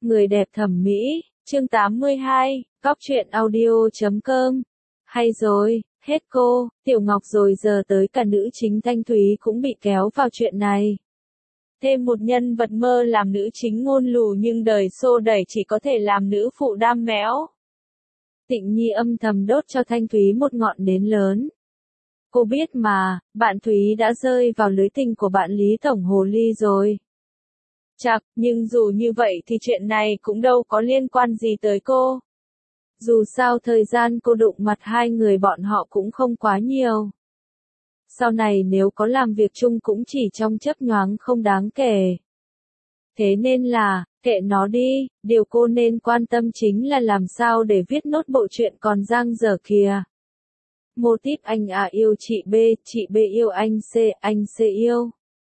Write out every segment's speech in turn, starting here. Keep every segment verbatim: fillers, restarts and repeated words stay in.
Người đẹp thẩm mỹ, chương tám mươi hai, Cóc truyện audio chấm com. Hay rồi, hết cô, Tiểu Ngọc rồi giờ tới cả nữ chính Thanh Thúy cũng bị kéo vào chuyện này. Thêm một nhân vật mơ làm nữ chính ngôn lù nhưng đời xô đẩy chỉ có thể làm nữ phụ đam méo. Tịnh Nhi âm thầm đốt cho Thanh Thúy một ngọn nến lớn. Cô biết mà, bạn Thúy đã rơi vào lưới tình của bạn Lý Tổng Hồ Ly rồi. Chắc, nhưng dù như vậy thì chuyện này cũng đâu có liên quan gì tới cô. Dù sao thời gian cô đụng mặt hai người bọn họ cũng không quá nhiều. Sau này nếu có làm việc chung cũng chỉ trong chớp nhoáng không đáng kể. Thế nên là, kệ nó đi, điều cô nên quan tâm chính là làm sao để viết nốt bộ truyện còn dang dở kìa. Mô típ anh A yêu chị B, chị B yêu anh C, anh C yêu.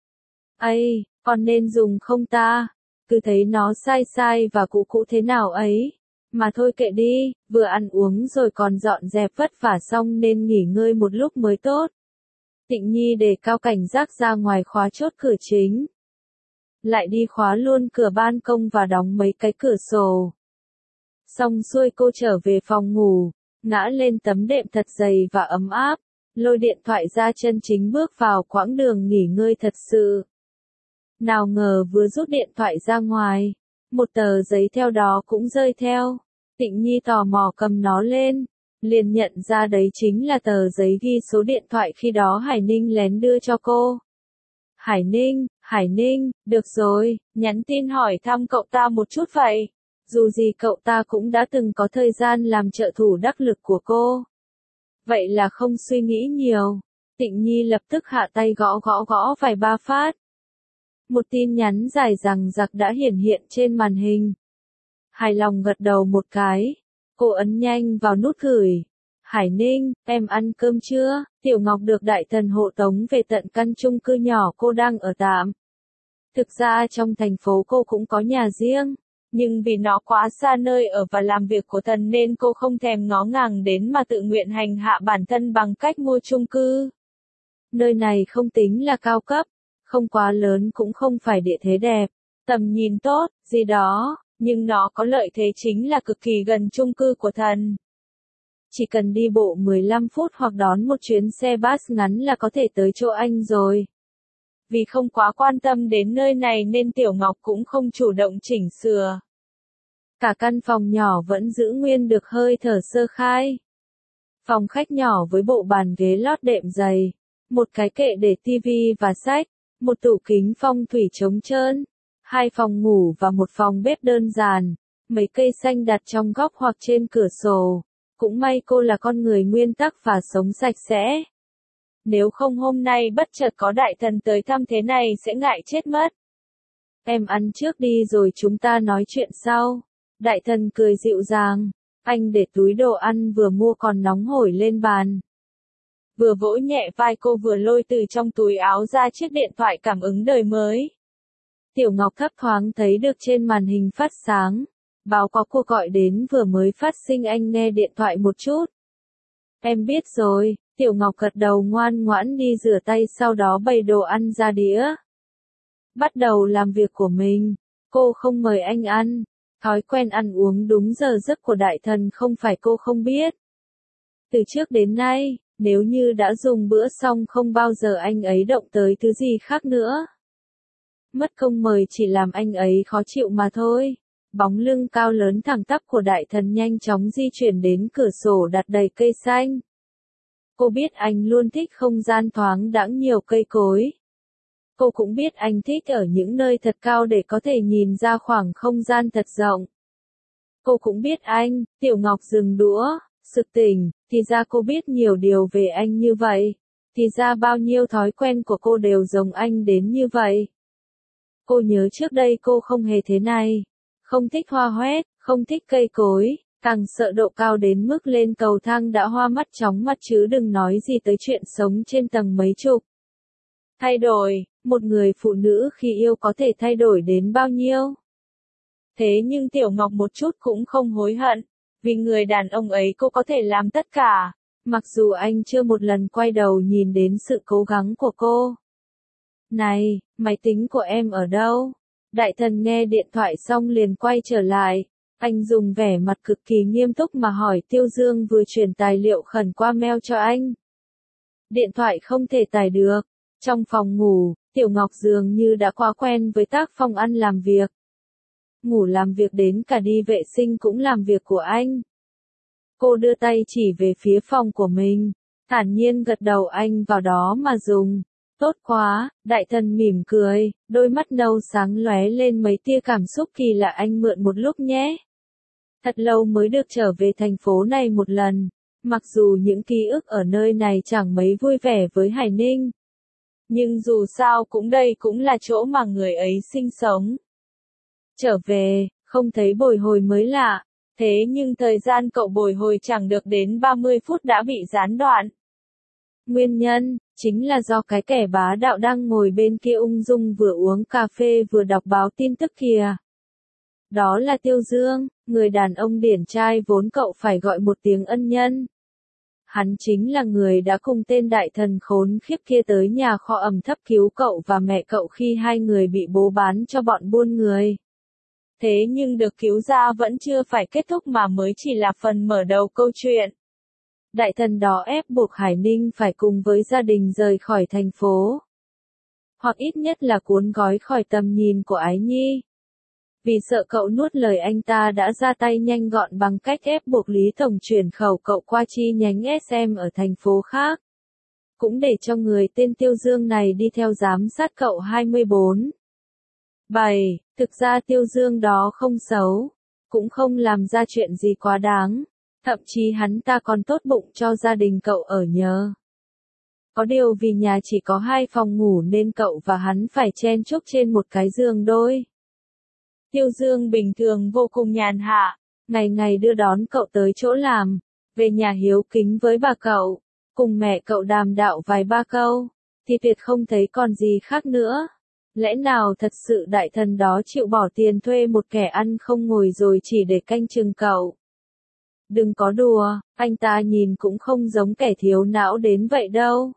Ây, còn nên dùng không ta? Cứ thấy nó sai sai và cũ cũ thế nào ấy. Mà thôi kệ đi, vừa ăn uống rồi còn dọn dẹp vất vả xong nên nghỉ ngơi một lúc mới tốt. Tịnh Nhi đề cao cảnh giác ra ngoài khóa chốt cửa chính. Lại đi khóa luôn cửa ban công và đóng mấy cái cửa sổ. Xong xuôi cô trở về phòng ngủ, ngã lên tấm đệm thật dày và ấm áp, lôi điện thoại ra chân chính bước vào quãng đường nghỉ ngơi thật sự. Nào ngờ vừa rút điện thoại ra ngoài, một tờ giấy theo đó cũng rơi theo. Tịnh Nhi tò mò cầm nó lên, liền nhận ra đấy chính là tờ giấy ghi số điện thoại khi đó Hải Ninh lén đưa cho cô. Hải Ninh, Hải Ninh, được rồi, nhắn tin hỏi thăm cậu ta một chút vậy. Dù gì cậu ta cũng đã từng có thời gian làm trợ thủ đắc lực của cô. Vậy là không suy nghĩ nhiều, Tịnh Nhi lập tức hạ tay gõ gõ gõ vài ba phát. Một tin nhắn dài dằng dặc đã hiển hiện trên màn hình. Hài lòng gật đầu một cái, cô ấn nhanh vào nút gửi. Hải Ninh, em ăn cơm chưa? Tiểu Ngọc được đại thần hộ tống về tận căn chung cư nhỏ cô đang ở tạm. Thực ra trong thành phố cô cũng có nhà riêng, nhưng vì nó quá xa nơi ở và làm việc của thần nên cô không thèm ngó ngàng đến mà tự nguyện hành hạ bản thân bằng cách mua chung cư. Nơi này không tính là cao cấp, không quá lớn cũng không phải địa thế đẹp, tầm nhìn tốt, gì đó, nhưng nó có lợi thế chính là cực kỳ gần chung cư của thần. Chỉ cần đi bộ mười lăm phút hoặc đón một chuyến xe bus ngắn là có thể tới chỗ anh rồi. Vì không quá quan tâm đến nơi này nên Tiểu Ngọc cũng không chủ động chỉnh sửa. Cả căn phòng nhỏ vẫn giữ nguyên được hơi thở sơ khai. Phòng khách nhỏ với bộ bàn ghế lót đệm dày, một cái kệ để tivi và sách, một tủ kính phong thủy trống trơn, hai phòng ngủ và một phòng bếp đơn giản, mấy cây xanh đặt trong góc hoặc trên cửa sổ. Cũng may cô là con người nguyên tắc và sống sạch sẽ. Nếu không hôm nay bất chợt có đại thần tới thăm thế này sẽ ngại chết mất. Em ăn trước đi rồi chúng ta nói chuyện sau. Đại thần cười dịu dàng, anh để túi đồ ăn vừa mua còn nóng hổi lên bàn. Vừa vỗ nhẹ vai cô vừa lôi từ trong túi áo ra chiếc điện thoại cảm ứng đời mới. Tiểu Ngọc thấp thoáng thấy được trên màn hình phát sáng. Báo có cuộc gọi đến vừa mới phát sinh, anh nghe điện thoại một chút. Em biết rồi, Tiểu Ngọc gật đầu ngoan ngoãn đi rửa tay sau đó bày đồ ăn ra đĩa. Bắt đầu làm việc của mình, cô không mời anh ăn, thói quen ăn uống đúng giờ giấc của đại thần không phải cô không biết. Từ trước đến nay, nếu như đã dùng bữa xong không bao giờ anh ấy động tới thứ gì khác nữa. Mất công mời chỉ làm anh ấy khó chịu mà thôi. Bóng lưng cao lớn thẳng tắp của đại thần nhanh chóng di chuyển đến cửa sổ đặt đầy cây xanh. Cô biết anh luôn thích không gian thoáng đãng nhiều cây cối. Cô cũng biết anh thích ở những nơi thật cao để có thể nhìn ra khoảng không gian thật rộng. Cô cũng biết anh, Tiểu Ngọc dừng đũa, sực tỉnh, thì ra cô biết nhiều điều về anh như vậy. Thì ra bao nhiêu thói quen của cô đều giống anh đến như vậy. Cô nhớ trước đây cô không hề thế này. Không thích hoa hoét, không thích cây cối, càng sợ độ cao đến mức lên cầu thang đã hoa mắt chóng mặt chứ đừng nói gì tới chuyện sống trên tầng mấy chục. Thay đổi, một người phụ nữ khi yêu có thể thay đổi đến bao nhiêu? Thế nhưng Tiểu Ngọc một chút cũng không hối hận, vì người đàn ông ấy cô có thể làm tất cả, mặc dù anh chưa một lần quay đầu nhìn đến sự cố gắng của cô. Này, máy tính của em ở đâu? Đại thần nghe điện thoại xong liền quay trở lại. Anh dùng vẻ mặt cực kỳ nghiêm túc mà hỏi Tiêu Dương vừa chuyển tài liệu khẩn qua mail cho anh. Điện thoại không thể tải được. Trong phòng ngủ, Tiểu Ngọc dường như đã quá quen với tác phong ăn làm việc. Ngủ làm việc đến cả đi vệ sinh cũng làm việc của anh. Cô đưa tay chỉ về phía phòng của mình, thản nhiên gật đầu anh vào đó mà dùng. Tốt quá, đại thần mỉm cười, đôi mắt nâu sáng lóe lên mấy tia cảm xúc kỳ lạ anh mượn một lúc nhé. Thật lâu mới được trở về thành phố này một lần, mặc dù những ký ức ở nơi này chẳng mấy vui vẻ với Hải Ninh. Nhưng dù sao cũng đây cũng là chỗ mà người ấy sinh sống. Trở về, không thấy bồi hồi mới lạ, thế nhưng thời gian cậu bồi hồi chẳng được đến ba mươi phút đã bị gián đoạn. Nguyên nhân, chính là do cái kẻ bá đạo đang ngồi bên kia ung dung vừa uống cà phê vừa đọc báo tin tức kìa. Đó là Tiêu Dương, người đàn ông điển trai vốn cậu phải gọi một tiếng ân nhân. Hắn chính là người đã cùng tên đại thần khốn khiếp kia tới nhà kho ẩm thấp cứu cậu và mẹ cậu khi hai người bị bố bán cho bọn buôn người. Thế nhưng được cứu ra vẫn chưa phải kết thúc mà mới chỉ là phần mở đầu câu chuyện. Đại thần đó ép buộc Hải Ninh phải cùng với gia đình rời khỏi thành phố. Hoặc ít nhất là cuốn gói khỏi tầm nhìn của Ái Nhi. Vì sợ cậu nuốt lời anh ta đã ra tay nhanh gọn bằng cách ép buộc Lý Tổng chuyển khẩu cậu qua chi nhánh ét em ở thành phố khác. Cũng để cho người tên Tiêu Dương này đi theo giám sát cậu hai mươi bốn. bảy. Thực ra Tiêu Dương đó không xấu, cũng không làm ra chuyện gì quá đáng, thậm chí hắn ta còn tốt bụng cho gia đình cậu ở nhờ. Có điều vì nhà chỉ có hai phòng ngủ nên cậu và hắn phải chen chúc trên một cái giường đôi. Tiêu Dương bình thường vô cùng nhàn hạ, ngày ngày đưa đón cậu tới chỗ làm, về nhà hiếu kính với bà cậu, cùng mẹ cậu đàm đạo vài ba câu, thì tuyệt không thấy còn gì khác nữa. Lẽ nào thật sự đại thần đó chịu bỏ tiền thuê một kẻ ăn không ngồi rồi chỉ để canh chừng cậu? Đừng có đùa, anh ta nhìn cũng không giống kẻ thiếu não đến vậy đâu.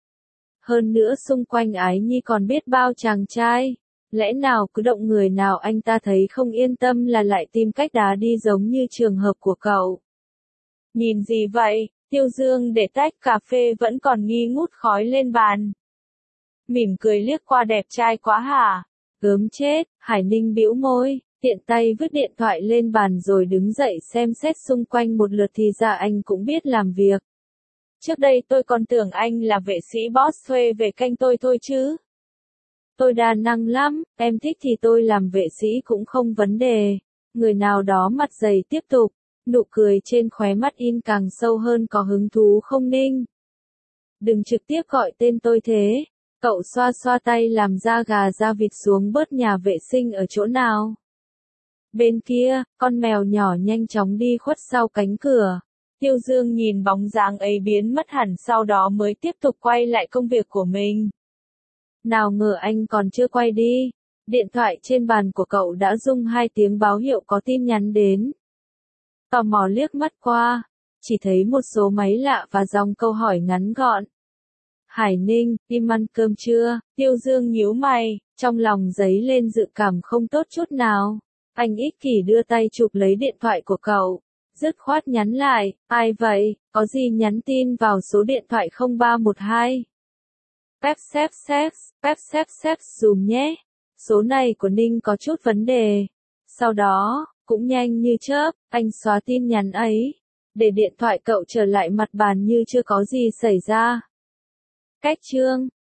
Hơn nữa xung quanh Ái Nhi còn biết bao chàng trai, lẽ nào cứ động người nào anh ta thấy không yên tâm là lại tìm cách đá đi giống như trường hợp của cậu. Nhìn gì vậy? Tiêu Dương để tách cà phê vẫn còn nghi ngút khói lên bàn. Mỉm cười liếc qua đẹp trai quá hả? Gớm chết, Hải Ninh bĩu môi, tiện tay vứt điện thoại lên bàn rồi đứng dậy xem xét xung quanh một lượt thì ra anh cũng biết làm việc. Trước đây tôi còn tưởng anh là vệ sĩ boss thuê về canh tôi thôi chứ. Tôi đa năng lắm, em thích thì tôi làm vệ sĩ cũng không vấn đề. Người nào đó mặt dày tiếp tục, nụ cười trên khóe mắt in càng sâu hơn có hứng thú không Ninh. Đừng trực tiếp gọi tên tôi thế. Cậu xoa xoa tay làm da gà da vịt xuống bớt nhà vệ sinh ở chỗ nào. Bên kia, con mèo nhỏ nhanh chóng đi khuất sau cánh cửa. Tiêu Dương nhìn bóng dáng ấy biến mất hẳn sau đó mới tiếp tục quay lại công việc của mình. Nào ngờ anh còn chưa quay đi. Điện thoại trên bàn của cậu đã rung hai tiếng báo hiệu có tin nhắn đến. Tò mò liếc mắt qua, chỉ thấy một số máy lạ và dòng câu hỏi ngắn gọn. Hải Ninh, im ăn cơm chưa? Tiêu Dương nhíu mày, trong lòng dấy lên dự cảm không tốt chút nào. Anh ích kỷ đưa tay chụp lấy điện thoại của cậu, dứt khoát nhắn lại, ai vậy, có gì nhắn tin vào số điện thoại không ba một hai. Pep xếp xếp, Pep xếp xếp dùm nhé. Số này của Ninh có chút vấn đề. Sau đó, cũng nhanh như chớp, anh xóa tin nhắn ấy, để điện thoại cậu trở lại mặt bàn như chưa có gì xảy ra. Cách chương